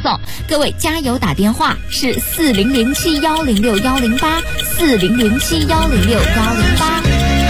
送。各位加油打电话是4007106108，4007106108。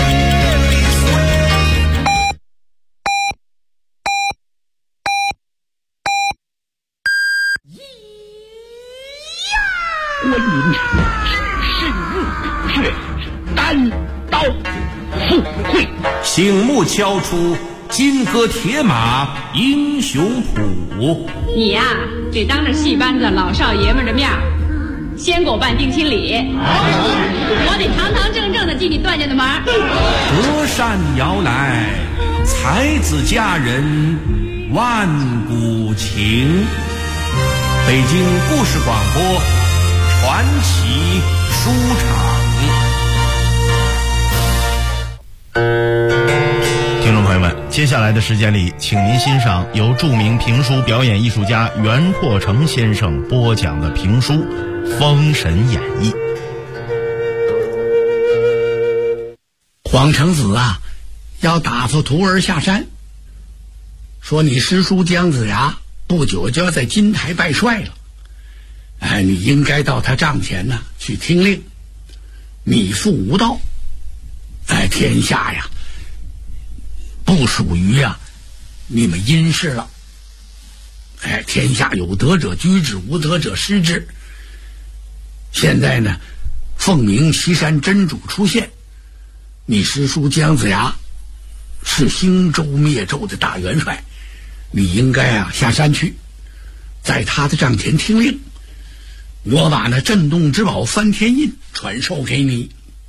观音是入血，单刀赴会， 醒目敲出金戈铁马英雄谱。 你呀，得当着戏班子老少爷们的面先给我办定亲礼，我得堂堂正正的进你段家的门。 隔山遥来，才子佳人万古情。北京故事广播传奇书场。 听众朋友们，接下来的时间里，请您欣赏由著名评书表演艺术家袁阔成先生播讲的评书《封神演义》。 黄成子啊，要打发徒儿下山，说你师叔姜子牙不久就要在金台拜帅了，你应该到他帐前呢去听令，米父无道，天下呀不属于你们殷氏了，天下有德者居之，无德者失之。现在呢，凤鸣岐山真主出现，你师叔姜子牙是兴周灭纣的大元帅，你应该下山去，在他的帐前听令。我把那震动之宝翻天印传授给你，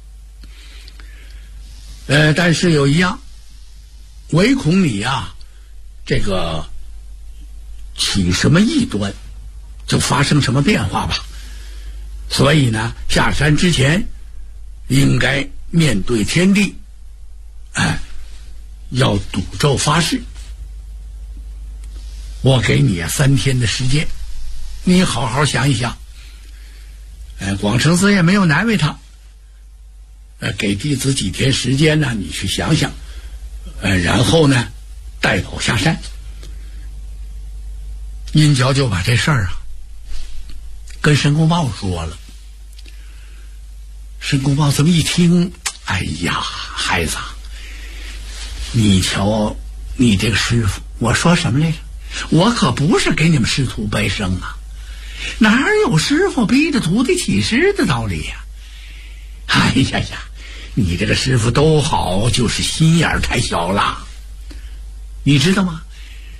但是有一样，唯恐你这个起什么异端，就发生什么变化吧。所以呢，下山之前应该面对天地，要赌咒发誓。我给你3天的时间，你好好想一想。广成子也没有难为他，给弟子几天时间呢，你去想想，然后呢带宝下山。殷郊就把这事儿跟申公豹说了。申公豹这么一听，哎呀，孩子，你瞧你这个师傅，我说什么来着？我可不是给你们师徒掰生哪有师傅逼着徒弟起师的道理呀？哎呀呀，你这个师傅都好，就是心眼太小了，你知道吗？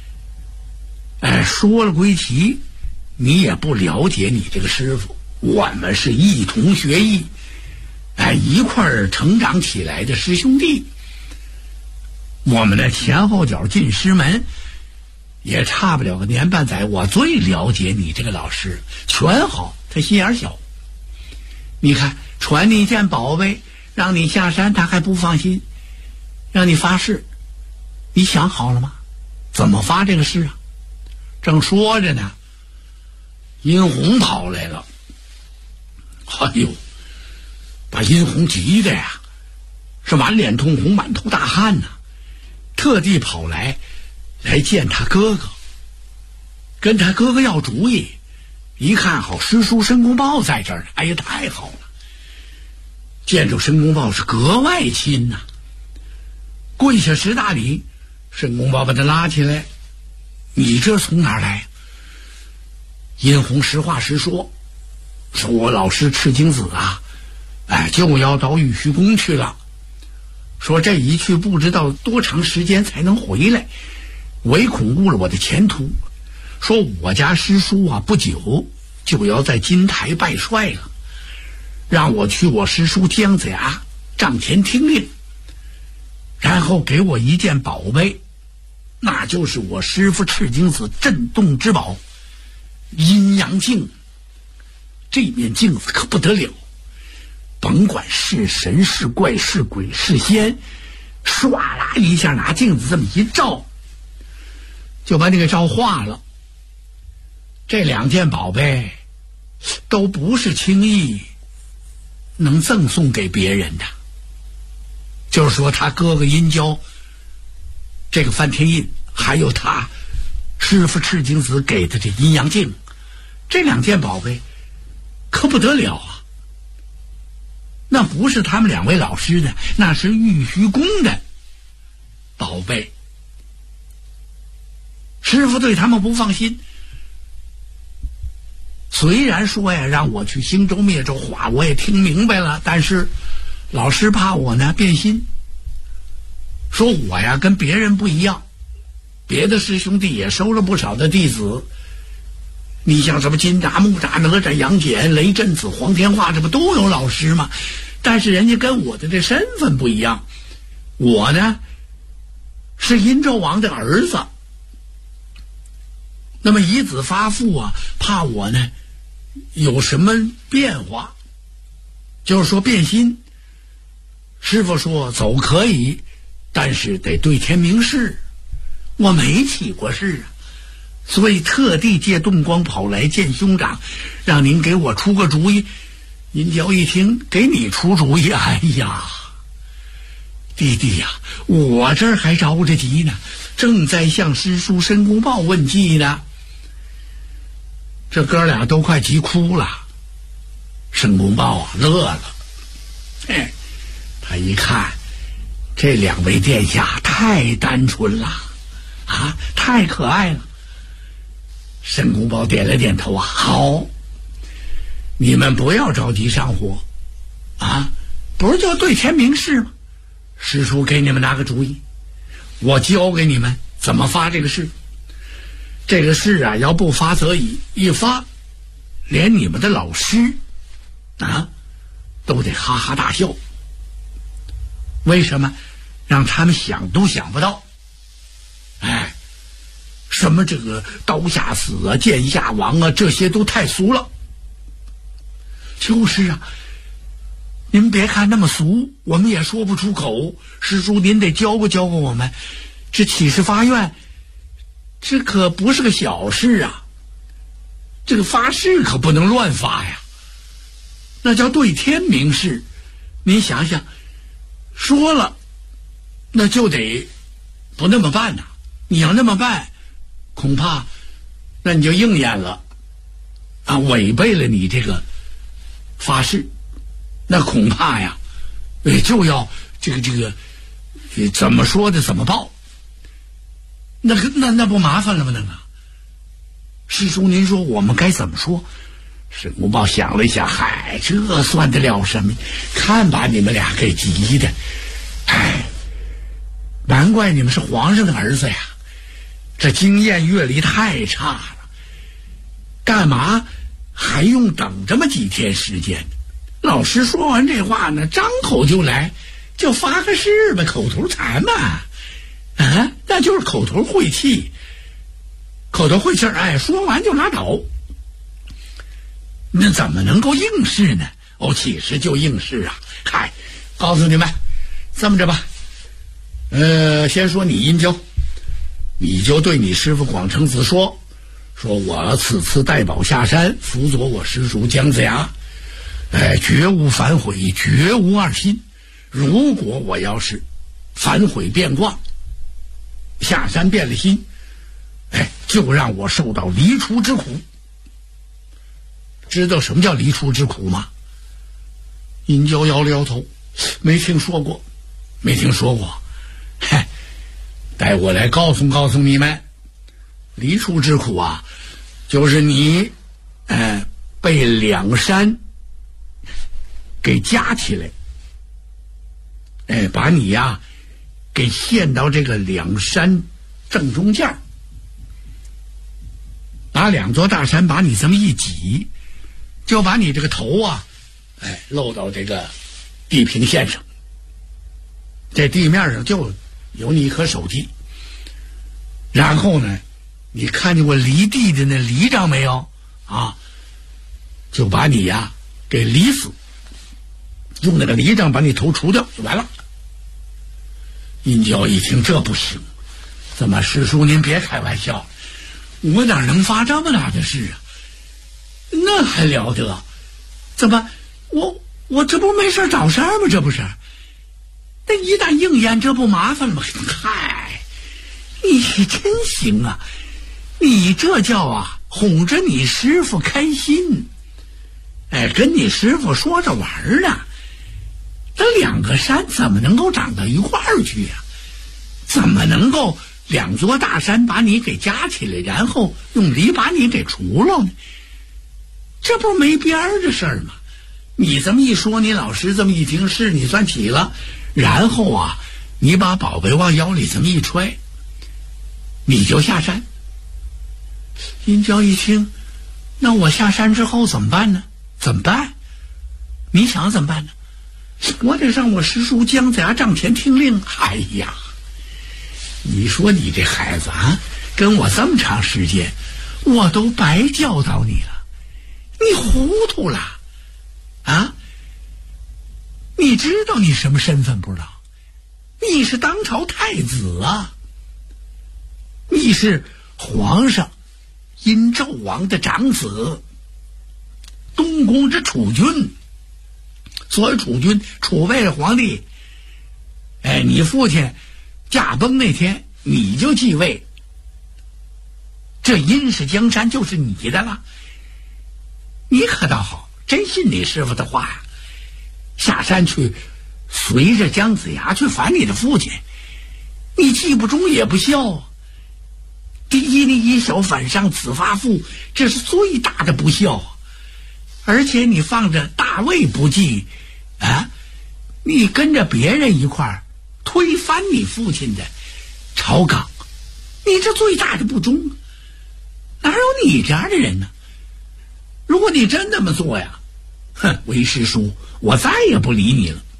说了归齐，你也不了解你这个师傅，我们是一同学艺，一块儿成长起来的师兄弟，我们的前后脚进师门也差不了个年半载，我最了解你这个老师，全好，他心眼小。你看传你一件宝贝，让你下山他还不放心，让你发誓，你想好了吗？怎么发这个誓啊？正说着呢，殷红跑来了。哎呦，把殷红急的是满脸通红，满头大汗特地跑来见他哥哥，跟他哥哥要主意。一看好师叔申公豹在这儿，哎呀，太好了！见着申公豹是格外亲跪下10大礼。申公豹把他拉起来，你这从哪儿来？殷红实话实说，说我老师赤精子就要到玉虚宫去了，说这一去不知道多长时间才能回来，唯恐误了我的前途。说我家师叔不久就要在金台拜帅了，让我去我师叔姜子牙帐前听令，然后给我一件宝贝，那就是我师父赤精子震动之宝阴阳镜。这面镜子可不得了，甭管是神是怪是鬼是仙，唰啦一下拿镜子这么一照，就把那个照化了。这2件宝贝都不是轻易能赠送给别人的，就是说他哥哥殷郊这个翻天印，还有他师父赤精子给的这阴阳镜， 这2件宝贝可不得了啊！那不是他们2位老师的，那是玉虚宫的宝贝。师傅对他们不放心，虽然说呀让我去兴州灭州话我也听明白了，但是老师怕我呢变心，说我呀跟别人不一样，别的师兄弟也收了不少的弟子，你像什么金吒、木吒、哪吒、杨戬、雷震子、黄天化，这不都有老师吗？但是人家跟我的这身份不一样，我呢是殷纣王的儿子，那么以子发父啊，怕我呢有什么变化，就是说变心。师傅说走可以，但是得对天明誓，我没起过誓啊，所以特地借动光跑来见兄长，让您给我出个主意。殷郊一听，给你出主意，哎呀，弟弟呀，我这儿还着着急呢，正在向师叔申公豹问计呢。这哥俩都快急哭了。申公豹啊乐了，他一看这2位殿下太单纯了啊，太可爱了。申公豹点了点头啊，好，你们不要着急上火啊，不是就对天明誓吗？师叔给你们拿个主意，我教给你们怎么发这个誓。这个誓啊要不发则已，一发连你们的老师啊都得哈哈大笑。为什么？让他们想都想不到。什么这个刀下死啊、剑下亡啊，这些都太俗了。就是啊，您别看那么俗，我们也说不出口。师叔您得教过我们，这起誓发愿这可不是个小事啊，这个发誓可不能乱发呀，那叫对天明誓。您想想，说了那就得不那么办呐，你要那么办恐怕那你就应验了啊，违背了你这个发誓，那恐怕呀就要这个怎么说的怎么报，那不麻烦了吗？那个师叔您说我们该怎么说？申公豹想了一下，嗨，这算得了什么？看把你们俩给急的，难怪你们是皇上的儿子呀，这经验阅历太差了，干嘛还用等这么几天时间？老师说完这话呢，张口就来，就发个誓吧，口头禅嘛，那就是口头晦气，说完就拉倒。那怎么能够应试呢？其实就应试啊！告诉你们，这么着吧，先说你殷郊，你就对你师父广成子说我此次带宝下山，辅佐我师叔姜子牙，绝无反悔，绝无二心。如果我要是反悔变卦，下山变了心，就让我受到离出之苦。知道什么叫离出之苦吗？殷郊摇了摇头，没听说过。待我来告诉你们，离出之苦啊，就是你被2山给夹起来，把你呀给陷到这个2山正中间，把2座大山把你这么一挤，就把你这个头啊露到这个地平线上，这地面上就有你一颗手机。然后呢，你看见过犁地的那犁杖没有啊？就把你呀给犁死，用那个犁杖把你头除掉就完了。殷郊一听这不行，怎么师叔您别开玩笑，我哪能发这么大的誓啊？那还了得？怎么我这不没事找事儿吗？这不是？那一旦应验，这不麻烦了吗？你真行啊！你这叫哄着你师傅开心，跟你师傅说着玩呢。这两个山怎么能够长到一块儿去呀？怎么能够两座大山把你给夹起来，然后用犁把你给除了呢？这不是没边儿的事儿吗？你这么一说，你老师这么一听，是你算起了，然后啊，你把宝贝往腰里这么一揣，你就下山。殷郊一听，那我下山之后怎么办呢？怎么办？你想怎么办呢？我得让我师叔姜子牙帐前听令。哎呀，你说你这孩子啊，跟我这么长时间，我都白教导你了，你糊涂了啊！你知道你什么身份不知道？你是当朝太子啊，你是皇上殷纣王的长子，东宫之储君。所谓储君，储位的皇帝。你父亲驾崩那天，你就继位，这殷氏江山就是你的了。你可倒好，真信你师傅的话呀，下山去随着姜子牙去反你的父亲，你既不忠也不孝啊。第一，你以小反上，子发父，这是最大的不孝啊。而且你放着大位不济啊，你跟着别人一块儿推翻你父亲的朝纲，你这最大的不忠，哪有你这样的人呢？如果你真那么做呀，为师叔，我再也不理你了。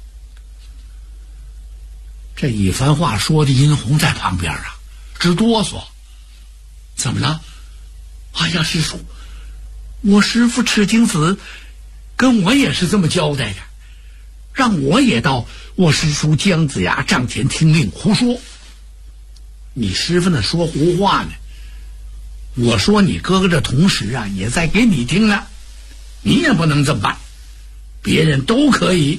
这一番话说的殷红在旁边啊直哆嗦。怎么了？哎呀，师叔，我师父赤精子跟我也是这么交代的，让我也到我师叔姜子牙帐前听令。胡说！你师父呢说胡话呢。我说你哥哥这同时啊也在给你听呢，你也不能这么办。别人都可以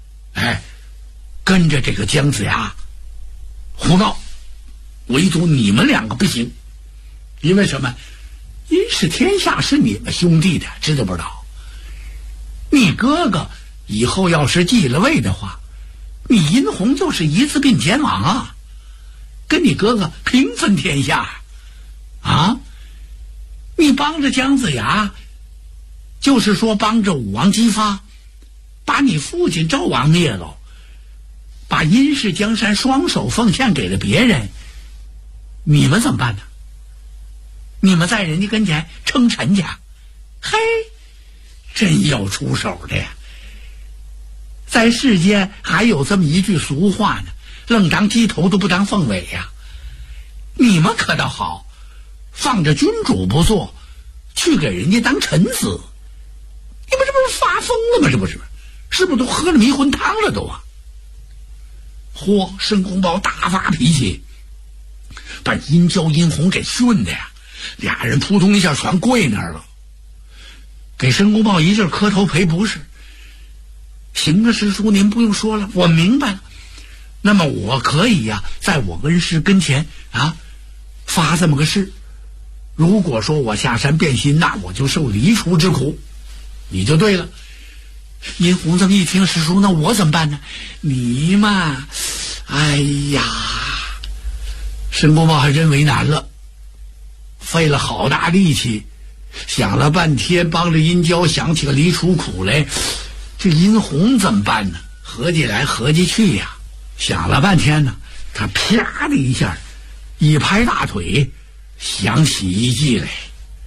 跟着这个姜子牙胡闹，唯独你们两个不行。因为什么？殷氏天下是你们兄弟的，知道不知道？你哥哥以后要是继了位的话，你殷红就是一字并肩王啊，跟你哥哥平分天下啊！你帮着姜子牙，就是说帮着武王姬发，把你父亲纣王灭了，把殷氏江山双手奉献给了别人，你们怎么办呢？你们在人家跟前称臣去，嘿，真有出手的呀！在世间还有这么一句俗话呢，愣当鸡头都不当凤尾呀。你们可倒好，放着君主不做，去给人家当臣子，你们这不是发疯了吗？这不是，是不是都喝了迷魂汤了都啊？嚯！申公豹大发脾气，把殷郊、殷红给训的呀，俩人扑通一下全跪那儿了，给申公豹一阵磕头赔不是。行了，师叔您不用说了，我明白了。那么我可以呀，在我恩师跟前啊发这么个誓，如果说我下山变心，那我就受离除之苦，你就对了。殷红这么一听，师叔那我怎么办呢？你嘛，哎呀，申公豹还真为难了，费了好大力气，想了半天，帮着殷郊想起个离除苦来。这殷红怎么办呢？合计来合计去呀，想了半天呢，他啪的一下一拍大腿，想起一计来。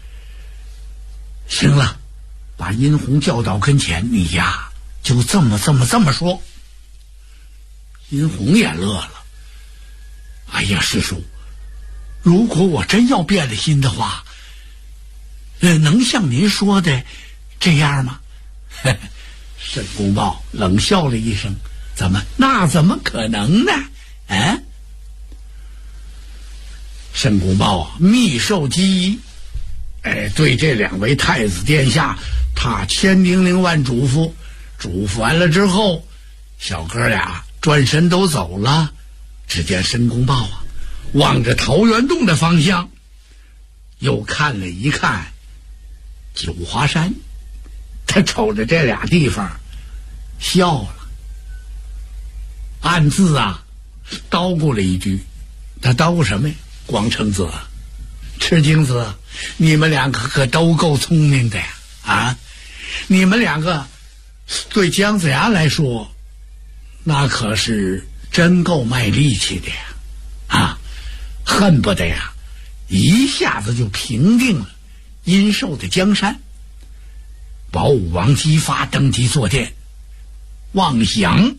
行了，把殷红叫到跟前，你呀就这么说。殷红也乐了。哎呀，师叔，如果我真要变了心的话，能像您说的这样吗？申公豹冷笑了一声，那怎么可能呢？申公豹密授机宜，对这两位太子殿下，他千叮咛万嘱咐，嘱咐完了之后，小哥俩转身都走了。只见申公豹啊，望着桃源洞的方向， 又看了一看九华山，他瞅着这俩地方笑了，暗自叨咕了一句。他叨咕什么呀？广成子、赤精子，你们两个可都够聪明的呀！你们两个对姜子牙来说，那可是真够卖力气的呀！恨不得一下子就平定了殷寿的江山。保武王姬发登基坐殿，妄想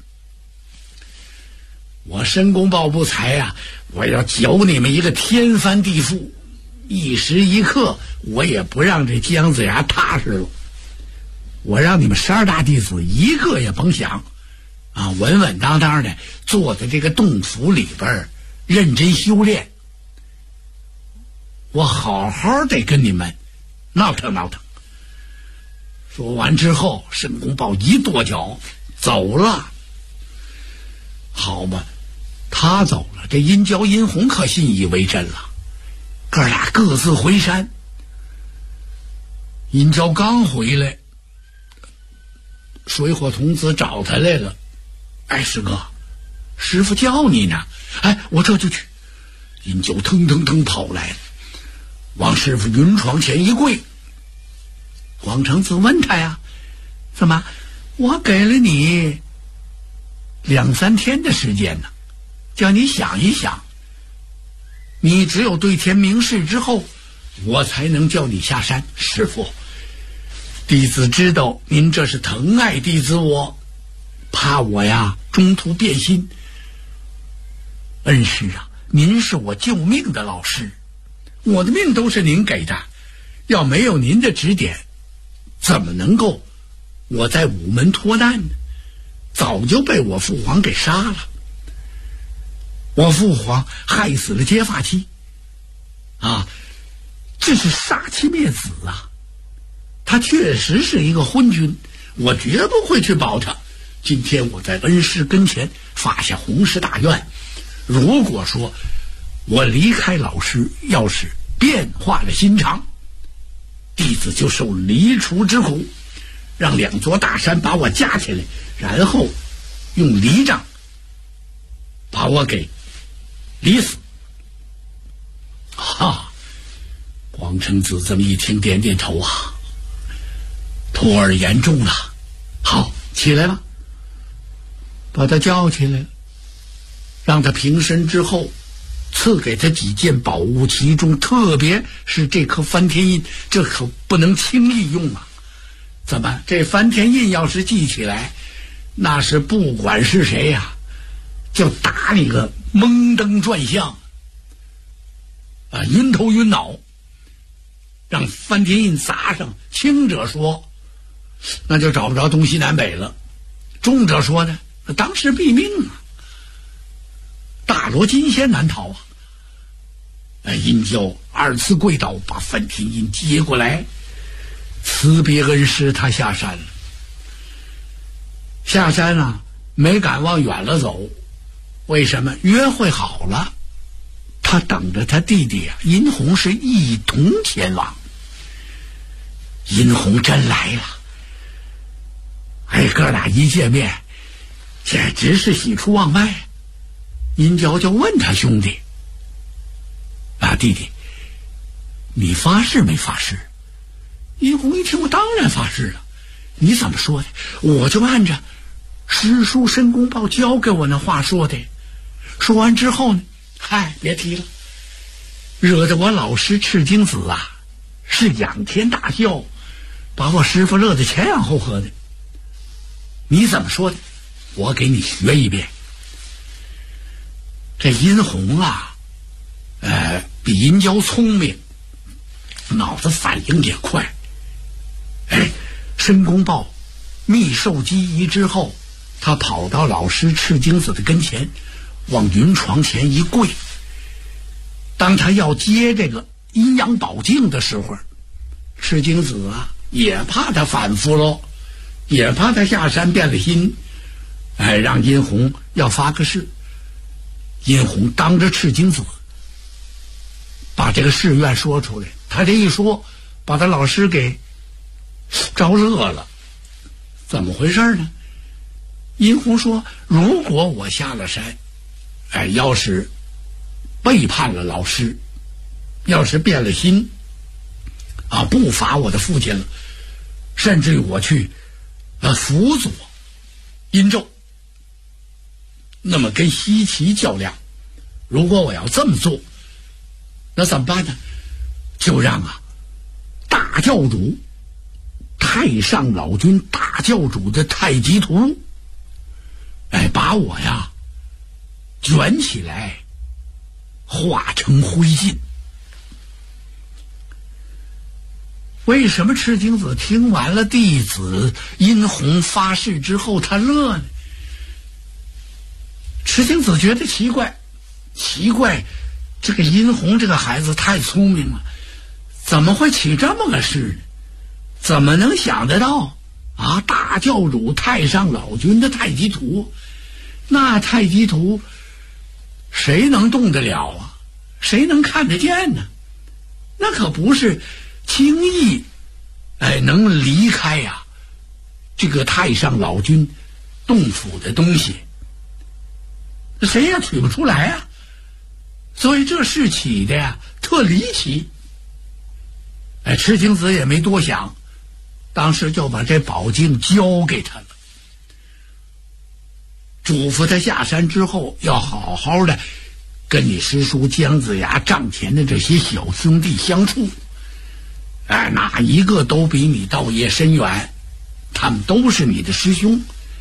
我申公豹不才我要搅你们一个天翻地覆，一时一刻我也不让这姜子牙踏实了。我让你们12大弟子一个也甭想稳稳当当的坐在这个洞府里边认真修炼。我好好得跟你们闹腾闹腾。说完之后，申公豹一跺脚走了。好吧，他走了，这殷郊、殷红可信以为真了，哥俩各自回山。殷郊刚回来，水火童子找他来了。师哥，师傅叫你呢。我这就去。殷郊腾腾腾跑来了，往师傅云床前一跪。广成子问他怎么我给了你2、3天的时间呢，叫你想一想，你只有对天明示之后，我才能叫你下山。师父，弟子知道您这是疼爱弟子，我怕我中途变心。恩师您是我救命的老师，我的命都是您给的，要没有您的指点，怎么能够我在午门脱难呢？早就被我父皇给杀了。我父皇害死了结发妻这是杀妻灭子他确实是一个昏君，我绝不会去保他。今天我在恩师跟前发下洪氏大愿，如果说我离开老师，要是变化了心肠，弟子就受离除之苦，让2座大山把我架起来，然后用犁杖把我给犁死。广成子这么一听，点点头托儿言重了。好，起来吧，把他叫起来了，让他平身之后，赐给他几件宝物，其中特别是这颗翻天印，这可不能轻易用怎么这翻天印要是记起来，那是不管是谁就打你个蒙登转向晕头晕脑。让翻天印砸上，轻者说那就找不着东西南北了，重者说呢，当时毙命大罗金仙难逃殷郊2次跪倒，把翻天印接过来，辞别恩师，他下山了。下山没敢往远了走，为什么？约会好了，他等着他弟弟殷红是一同前往。殷红真来了，哥俩一见面简直是喜出望外。殷郊就问他兄弟弟弟，你发誓没发誓？殷红一听，我当然发誓了。你怎么说的？我就按着师叔申公豹教给我那话说的。说完之后呢，别提了，惹得我老师赤精子是仰天大笑，把我师父乐得前仰后合的。你怎么说的？我给你学一遍。这殷红比殷郊聪明，脑子反应也快。申公豹密授机宜之后，他跑到老师赤精子的跟前，往云床前一跪。当他要接这个阴阳宝镜的时候，赤精子也怕他反复喽，也怕他下山变了心，让殷红要发个誓。殷红当着赤精子把把这个誓愿说出来。他这一说，把他老师给招乐了。怎么回事呢？殷红说，如果我下了山，要是背叛了老师，要是变了心不罚我的父亲了，甚至于我去辅佐殷纣，那么跟西岐较量，如果我要这么做，那怎么办呢？就让大教主太上老君大教主的太极图把我卷起来化成灰烬。为什么赤精子听完了弟子殷红发誓之后他乐呢？赤精子觉得奇怪，这个殷红这个孩子太聪明了，怎么会起这么个事呢？怎么能想得到大教主太上老君的太极图？那太极图谁能动得了谁能看得见呢？那可不是轻易能离开这个太上老君洞府的东西，谁也取不出来所以这事起的特离奇。赤精子也没多想，当时就把这宝镜交给他了，嘱咐他下山之后要好好的跟你师叔姜子牙帐前的这些小兄弟相处，哪一个都比你道业深远，他们都是你的师兄。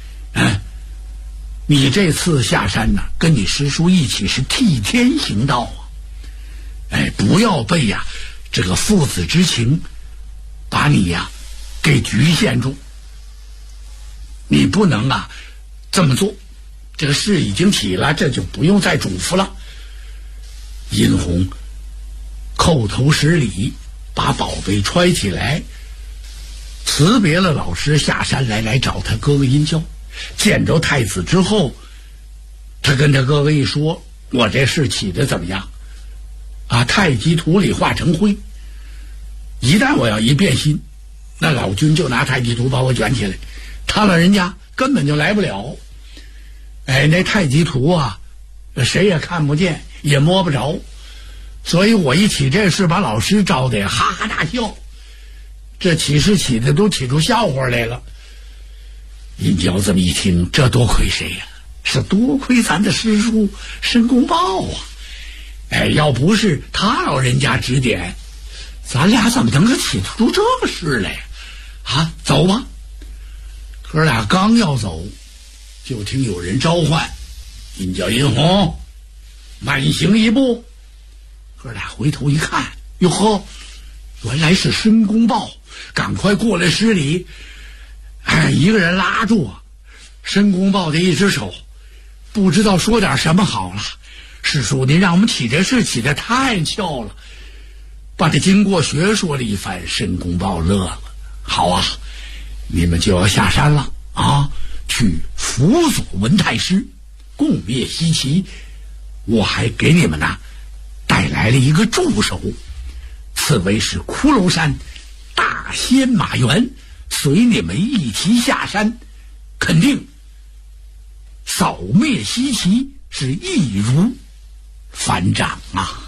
你这次下山跟你师叔一起是替天行道不要被这个父子之情把你给局限住，你不能这么做。这个事已经起了，这就不用再嘱咐了。殷红叩头施礼，把宝贝揣起来，辞别了老师，下山来找他哥哥殷郊。见着太子之后，他跟他哥哥一说，我这事起得怎么样太极图里化成灰，一旦我要一变心，那老君就拿太极图把我卷起来，他老人家根本就来不了。那太极图谁也看不见也摸不着，所以我一起这事把老师招得哈哈大笑，这起事起的都起出笑话来了。殷郊这么一听，这多亏谁是多亏咱的师叔申公豹要不是他老人家指点，咱俩怎么能够起出这个事来走吧。哥俩刚要走，就听有人召唤，殷郊、殷红，慢行一步。哥俩回头一看，哟呵，原来是申公豹，赶快过来施礼。一个人拉住申公豹的一只手，不知道说点什么好了。师叔，您让我们起这事起得太巧了。把这经过学说了一番，申公豹乐了。好你们就要下山了去辅佐文太师，共灭西岐。我还给你们带来了一个助手，此为是骷髅山大仙马元，随你们一起下山，肯定扫灭西岐是易如反掌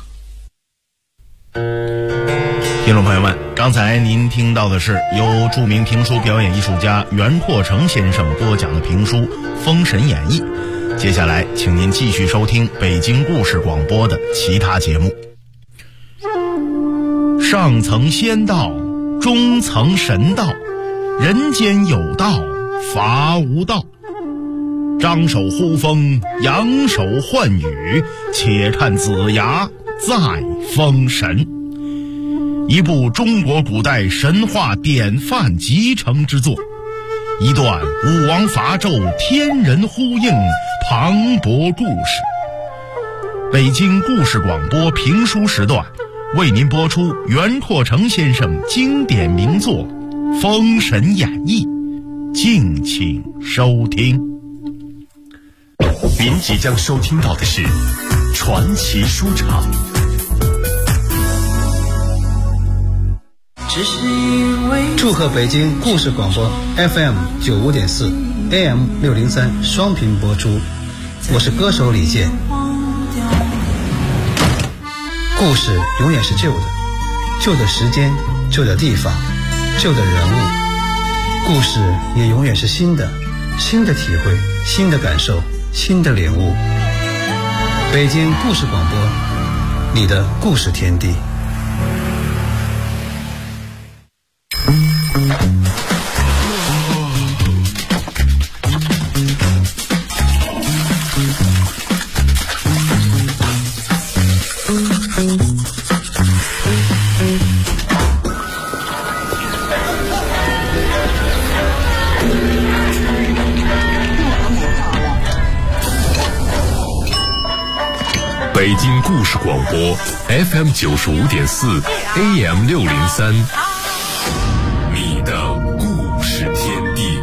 听众朋友们，刚才您听到的是由著名评书表演艺术家袁阔成先生播讲的评书《封神演义》。接下来请您继续收听北京故事广播的其他节目。上层仙道，中层神道，人间有道，伐无道。张手呼风，扬手唤雨，且看子牙再封神。一部中国古代神话典范集成之作，一段武王伐纣天人呼应磅礴故事。北京故事广播评书时段为您播出袁阔成先生经典名作《封神演义》，敬请收听。 您即将收听到的是传奇书场。 祝贺北京故事广播 FM95.4 AM603 双频播出，我是歌手李健。故事永远是旧的，旧的时间，旧的地方，旧的人物。故事也永远是新的，新的体会，新的感受，新的领悟。北京故事广播，你的故事天地。 北京故事广播 FM95.4 AM603， 你的故事天地。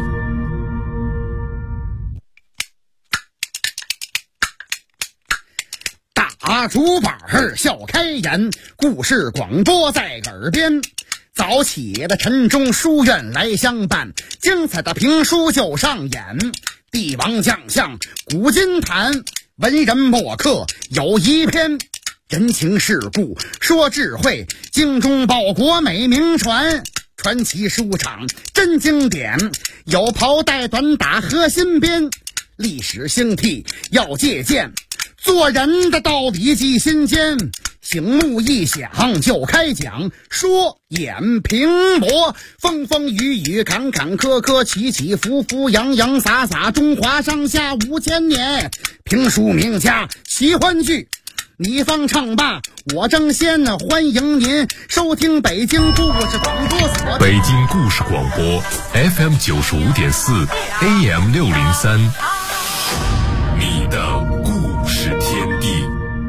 大竹板笑开颜，故事广播在耳边。早起的晨钟书院来相伴，精彩的评书就上演。帝王将相古今谈，文人墨客有一篇。人情世故说智慧，精忠报国美名传。传奇书场真经典，有袍带短打和新编。历史兴替要借鉴，做人的道理记心间。醒目一响就开讲，说演评驳，风风雨雨坎坎坷坷，起起伏伏洋洋洒洒，中华上下5000年。评书名家奇欢聚，你方唱罢我争先，欢迎您收听北京故事广播所。 北京故事广播 FM95.4 AM603， 你的故事天地。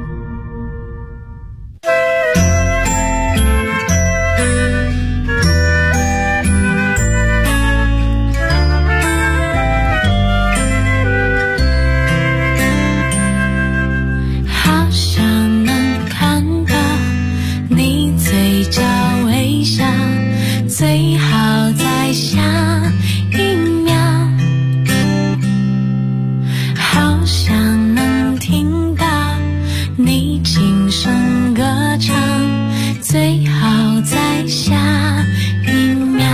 最好在下一秒，好想能听到你轻声歌唱，最好在下一秒。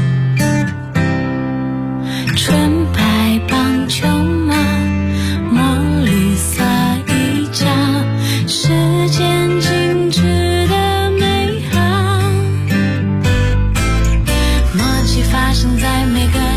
纯白棒球帽，墨绿色衣角，时间静止的美好，默契发生在每个